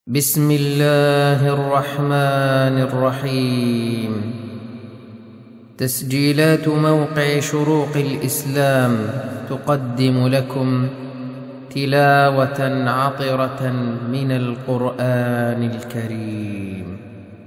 بسم الله الرحمن الرحيم. تسجيلات موقع شروق الإسلام تقدم لكم تلاوة عطرة من القرآن الكريم.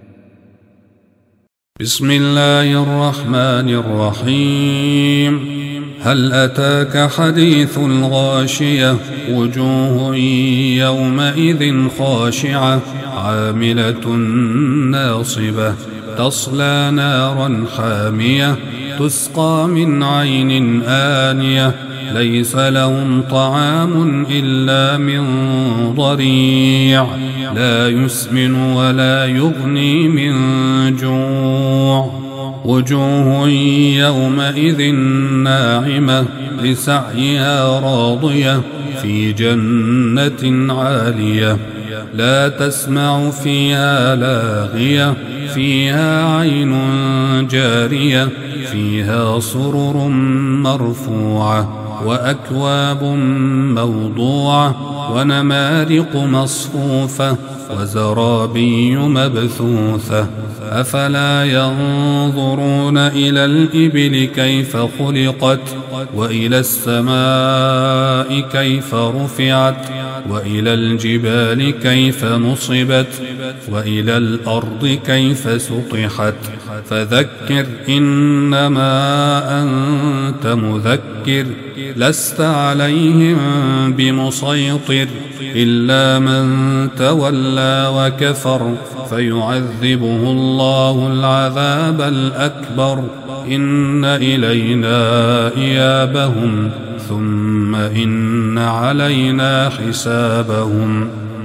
بسم الله الرحمن الرحيم. هل أتاك حديث الغاشية؟ وجوه يومئذ خاشعة عاملة ناصبة تصلى نارا حامية تسقى من عين آنية ليس لهم طعام إلا من ضريع لا يسمن ولا يغني من جوع. وجوه يومئذ ناعمة لسعيها راضية في جنة عالية لا تسمع فيها لاغية فيها عين جارية فيها سرر مرفوعة وأكواب موضوعة ونمارق مصفوفة وزرابي مبثوثة. أفلا ينظرون إلى الإبل كيف خلقت وإلى السماء كيف رفعت وإلى الجبال كيف نصبت وإلى الأرض كيف سطحت. فذكر إنما أنت مذكر لست عليهم بمسيطر إلا من تولى وكفر فيعذبه الله العذاب الأكبر. إن إلينا إيابهم ثم إن علينا حسابهم.